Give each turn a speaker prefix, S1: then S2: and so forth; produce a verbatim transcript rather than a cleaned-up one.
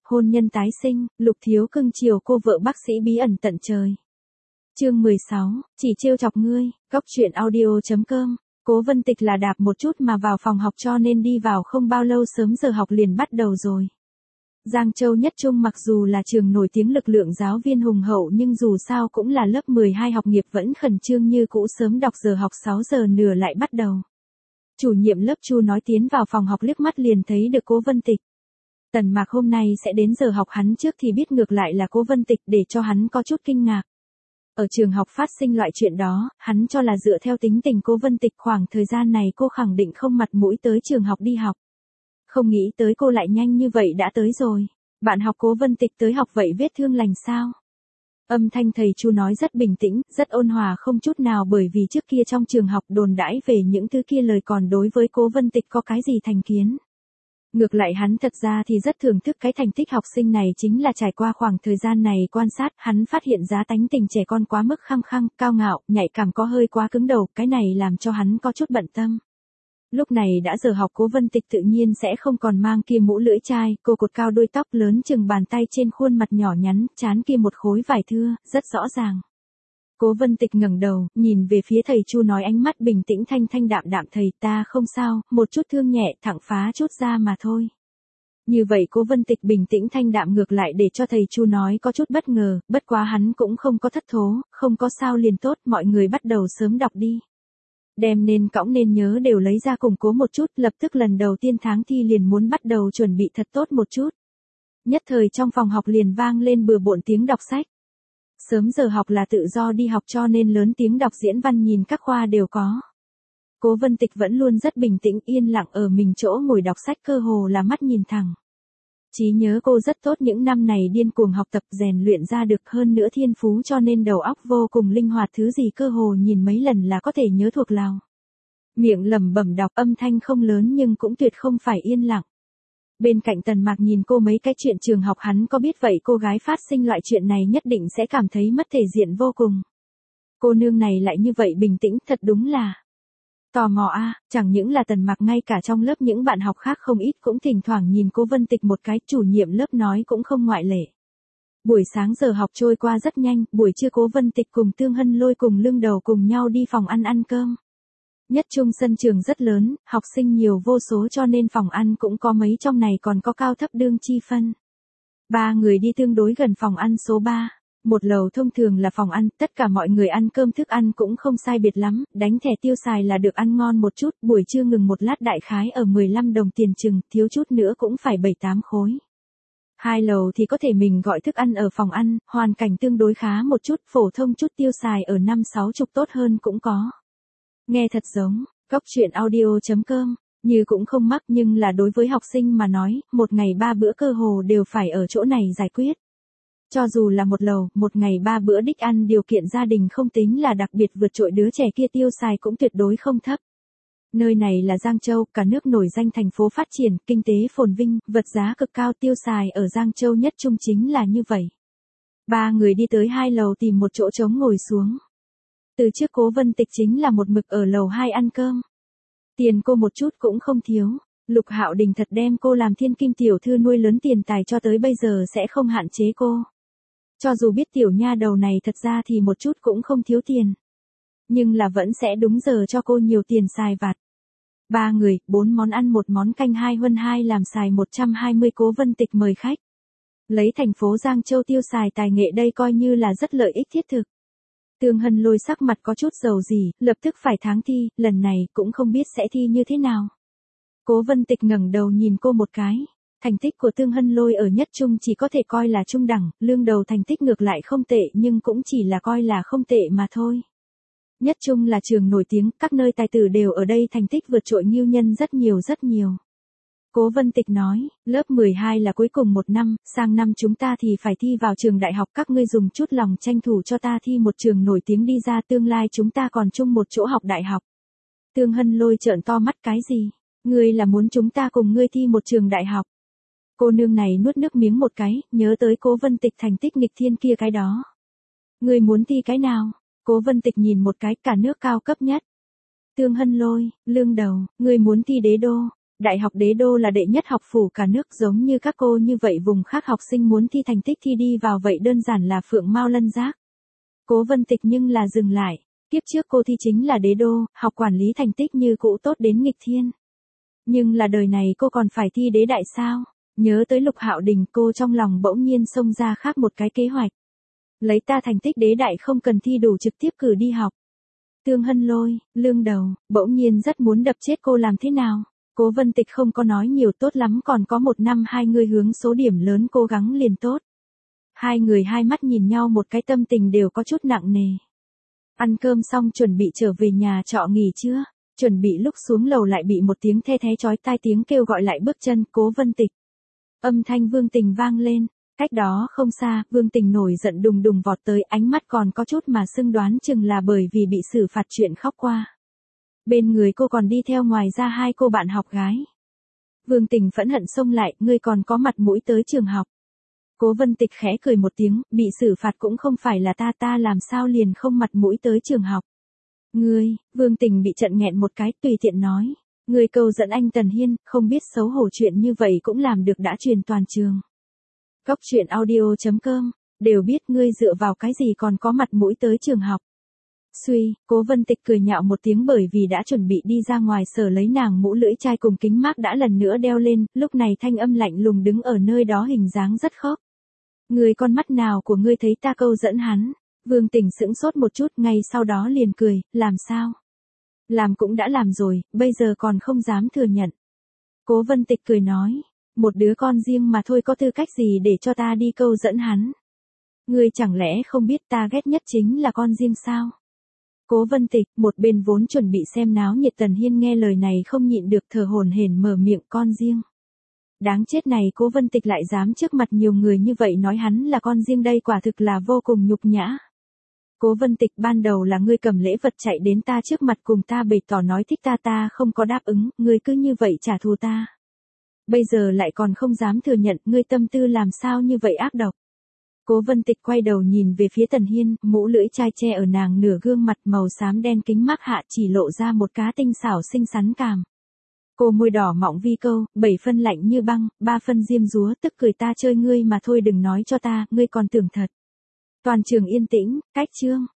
S1: hôn nhân tái sinh, Lục Thiếu cưng chiều cô vợ bác sĩ bí ẩn tận trời. Chương mười sáu, chỉ trêu chọc ngươi, góc truyện audio chấm com. Cố Vân Tịch là đạp một chút mà vào phòng học cho nên đi vào không bao lâu sớm giờ học liền bắt đầu rồi. Giang Châu Nhất Trung mặc dù là trường nổi tiếng lực lượng giáo viên hùng hậu nhưng dù sao cũng là lớp mười hai học nghiệp vẫn khẩn trương như cũ, sớm đọc giờ học sáu giờ nửa lại bắt đầu. Chủ nhiệm lớp Chu nói tiến vào phòng học liếc mắt liền thấy được Cố Vân Tịch. Tần Mạc hôm nay sẽ đến giờ học hắn trước thì biết ngược lại là Cố Vân Tịch để cho hắn có chút kinh ngạc. Ở trường học phát sinh loại chuyện đó, hắn cho là dựa theo tính tình Cố Vân Tịch khoảng thời gian này cô khẳng định không mặt mũi tới trường học đi học. Không nghĩ tới cô lại nhanh như vậy đã tới rồi. Bạn học Cố Vân Tịch tới học vậy vết thương lành sao? Âm thanh thầy Chu nói rất bình tĩnh, rất ôn hòa không chút nào, bởi vì trước kia trong trường học đồn đãi về những thứ kia lời còn đối với Cố Vân Tịch có cái gì thành kiến. Ngược lại hắn thật ra thì rất thưởng thức cái thành tích học sinh này, chính là trải qua khoảng thời gian này quan sát, hắn phát hiện giá tánh tình trẻ con quá mức khăng khăng, cao ngạo, nhạy cảm, có hơi quá cứng đầu, cái này làm cho hắn có chút bận tâm. Lúc này đã giờ học, Cố Vân Tịch tự nhiên sẽ không còn mang kia mũ lưỡi chai, cô cột cao đôi tóc lớn chừng bàn tay, trên khuôn mặt nhỏ nhắn, trán kia một khối vải thưa, rất rõ ràng. Cố Vân Tịch ngẩng đầu, nhìn về phía thầy Chu nói ánh mắt bình tĩnh thanh thanh đạm đạm, thầy ta không sao, một chút thương nhẹ, thẳng phá chút da mà thôi. Như vậy Cố Vân Tịch bình tĩnh thanh đạm ngược lại để cho thầy Chu nói có chút bất ngờ, bất quá hắn cũng không có thất thố, không có sao liền tốt, mọi người bắt đầu sớm đọc đi. Đem nên cõng nên nhớ đều lấy ra củng cố một chút, lập tức lần đầu tiên tháng thi liền muốn bắt đầu chuẩn bị thật tốt một chút. Nhất thời trong phòng học liền vang lên bừa bộn tiếng đọc sách. Sớm giờ học là tự do đi học cho nên lớn tiếng đọc diễn văn nhìn các khoa đều có. Cố Vân Tịch vẫn luôn rất bình tĩnh yên lặng ở mình chỗ ngồi đọc sách, cơ hồ là mắt nhìn thẳng. Trí nhớ cô rất tốt, những năm này điên cuồng học tập rèn luyện ra được, hơn nữa thiên phú cho nên đầu óc vô cùng linh hoạt, thứ gì cơ hồ nhìn mấy lần là có thể nhớ thuộc lòng. Miệng lẩm bẩm đọc, âm thanh không lớn nhưng cũng tuyệt không phải yên lặng. Bên cạnh Tần Mạc nhìn cô mấy cái chuyện trường học, hắn có biết vậy cô gái phát sinh loại chuyện này nhất định sẽ cảm thấy mất thể diện vô cùng. Cô nương này lại như vậy bình tĩnh, thật đúng là tò mò a. À, chẳng những là Tần Mạc, ngay cả trong lớp những bạn học khác không ít cũng thỉnh thoảng nhìn Cố Vân Tịch một cái, chủ nhiệm lớp nói cũng không ngoại lệ. Buổi sáng giờ học trôi qua rất nhanh, buổi trưa Cố Vân Tịch cùng Tương Hân Lôi cùng Lương Đầu cùng nhau đi phòng ăn ăn cơm. Nhất Trung sân trường rất lớn, học sinh nhiều vô số cho nên phòng ăn cũng có mấy, trong này còn có cao thấp đương chi phân. Ba người đi tương đối gần phòng ăn số ba. Một lầu thông thường là phòng ăn, tất cả mọi người ăn cơm, thức ăn cũng không sai biệt lắm, đánh thẻ tiêu xài là được ăn ngon một chút, buổi trưa ngừng một lát đại khái ở mười lăm đồng tiền chừng, thiếu chút nữa cũng phải bảy tám khối. Hai lầu thì có thể mình gọi thức ăn ở phòng ăn, hoàn cảnh tương đối khá một chút, phổ thông chút tiêu xài ở năm sáu chục tốt hơn cũng có. Nghe thật giống, góc truyện audio chấm com, như cũng không mắc nhưng là đối với học sinh mà nói, một ngày ba bữa cơ hồ đều phải ở chỗ này giải quyết. Cho dù là một lầu, một ngày ba bữa đích ăn, điều kiện gia đình không tính là đặc biệt vượt trội, đứa trẻ kia tiêu xài cũng tuyệt đối không thấp. Nơi này là Giang Châu, cả nước nổi danh thành phố phát triển, kinh tế phồn vinh, vật giá cực cao, tiêu xài ở Giang Châu Nhất Trung chính là như vậy. Ba người đi tới hai lầu tìm một chỗ trống ngồi xuống. Từ trước Cố Vân Tịch chính là một mực ở lầu hai ăn cơm. Tiền cô một chút cũng không thiếu. Lục Hạo Đình thật đem cô làm thiên kim tiểu thư nuôi lớn, tiền tài cho tới bây giờ sẽ không hạn chế cô. Cho dù biết tiểu nha đầu này thật ra thì một chút cũng không thiếu tiền, nhưng là vẫn sẽ đúng giờ cho cô nhiều tiền xài vặt. Ba người, bốn món ăn một món canh, hai huân hai làm xài một trăm hai mươi. Cố Vân Tịch mời khách. Lấy thành phố Giang Châu tiêu xài tài nghệ đây coi như là rất lợi ích thiết thực. Tương Hân Lôi sắc mặt có chút dầu gì, lập tức phải tháng thi, lần này cũng không biết sẽ thi như thế nào. Cố Vân Tịch ngẩng đầu nhìn cô một cái. Thành tích của Tương Hân Lôi ở Nhất Trung chỉ có thể coi là trung đẳng, Lương Đầu thành tích ngược lại không tệ nhưng cũng chỉ là coi là không tệ mà thôi. Nhất Trung là trường nổi tiếng, các nơi tài tử đều ở đây, thành tích vượt trội nghiêu nhân rất nhiều rất nhiều. Cố Vân Tịch nói, lớp mười hai là cuối cùng một năm, sang năm chúng ta thì phải thi vào trường đại học, các ngươi dùng chút lòng tranh thủ cho ta thi một trường nổi tiếng đi ra, tương lai chúng ta còn chung một chỗ học đại học. Tương Hân Lôi trợn to mắt, cái gì? Ngươi là muốn chúng ta cùng ngươi thi một trường đại học? Cô nương này nuốt nước miếng một cái, nhớ tới Cố Vân Tịch thành tích nghịch thiên kia cái đó. Ngươi muốn thi cái nào? Cố Vân Tịch nhìn một cái, cả nước cao cấp nhất. Tương Hân Lôi, Lương Đầu, ngươi muốn thi đế đô. Đại học Đế Đô là đệ nhất học phủ cả nước, giống như các cô như vậy vùng khác học sinh muốn thi thành tích thi đi vào vậy đơn giản là phượng mao lân giác. Cố Vân Tịch nhưng là dừng lại, kiếp trước cô thi chính là Đế Đô, học quản lý thành tích như cũ tốt đến nghịch thiên. Nhưng là đời này cô còn phải thi đế đại sao? Nhớ tới Lục Hạo Đình, cô trong lòng bỗng nhiên xông ra khác một cái kế hoạch. Lấy ta thành tích đế đại không cần thi đủ trực tiếp cử đi học. Tương Hân Lôi, lương đầu, bỗng nhiên rất muốn đập chết cô làm thế nào? Cố Vân Tịch không có nói nhiều, tốt lắm còn có một năm hai người hướng số điểm lớn cố gắng liền tốt. Hai người hai mắt nhìn nhau, một cái tâm tình đều có chút nặng nề. Ăn cơm xong chuẩn bị trở về nhà trọ nghỉ trưa, chuẩn bị lúc xuống lầu lại bị một tiếng the thé chói tai tiếng kêu gọi lại bước chân. Cố Vân Tịch. Âm thanh Vương Tình vang lên, cách đó không xa, Vương Tình nổi giận đùng đùng vọt tới, ánh mắt còn có chút mà xưng đoán chừng là bởi vì bị xử phạt chuyện khóc qua. Bên người cô còn đi theo ngoài ra hai cô bạn học gái. Vương Tình phẫn hận xông lại, ngươi còn có mặt mũi tới trường học. Cố Vân Tịch khẽ cười một tiếng, bị xử phạt cũng không phải là ta, ta làm sao liền không mặt mũi tới trường học. Ngươi, Vương Tình bị trận nghẹn một cái, tùy tiện nói. Ngươi câu dẫn anh Tần Hiên, không biết xấu hổ chuyện như vậy cũng làm được đã truyền toàn trường. Góc truyện audio chấm com, đều biết ngươi dựa vào cái gì còn có mặt mũi tới trường học. Suy, Cố Vân Tịch cười nhạo một tiếng bởi vì đã chuẩn bị đi ra ngoài sở lấy nàng mũ lưỡi chai cùng kính mác đã lần nữa đeo lên, lúc này thanh âm lạnh lùng đứng ở nơi đó hình dáng rất khóc. Người con mắt nào của ngươi thấy ta câu dẫn hắn? Vương Tình sững sốt một chút, ngay sau đó liền cười, làm sao? Làm cũng đã làm rồi, bây giờ còn không dám thừa nhận. Cố Vân Tịch cười nói, một đứa con riêng mà thôi có tư cách gì để cho ta đi câu dẫn hắn? Ngươi chẳng lẽ không biết ta ghét nhất chính là con riêng sao? Cố Vân Tịch, một bên vốn chuẩn bị xem náo nhiệt Tần Hiên nghe lời này không nhịn được thở hổn hển mở miệng, con riêng. Đáng chết này, Cố Vân Tịch lại dám trước mặt nhiều người như vậy nói hắn là con riêng, đây quả thực là vô cùng nhục nhã. Cố Vân Tịch, ban đầu là ngươi cầm lễ vật chạy đến ta trước mặt cùng ta bày tỏ nói thích ta, ta không có đáp ứng, ngươi cứ như vậy trả thù ta. Bây giờ lại còn không dám thừa nhận, ngươi tâm tư làm sao như vậy ác độc. Cố Vân Tịch quay đầu nhìn về phía Tần Hiên, mũ lưỡi chai che ở nàng nửa gương mặt màu xám đen, kính mác hạ chỉ lộ ra một cá tinh xảo xinh xắn cảm. Cô môi đỏ mọng vi câu, bảy phân lạnh như băng, ba phân diêm dúa, tức cười ta chơi ngươi mà thôi, đừng nói cho ta, ngươi còn tưởng thật. Toàn trường yên tĩnh, cách chương.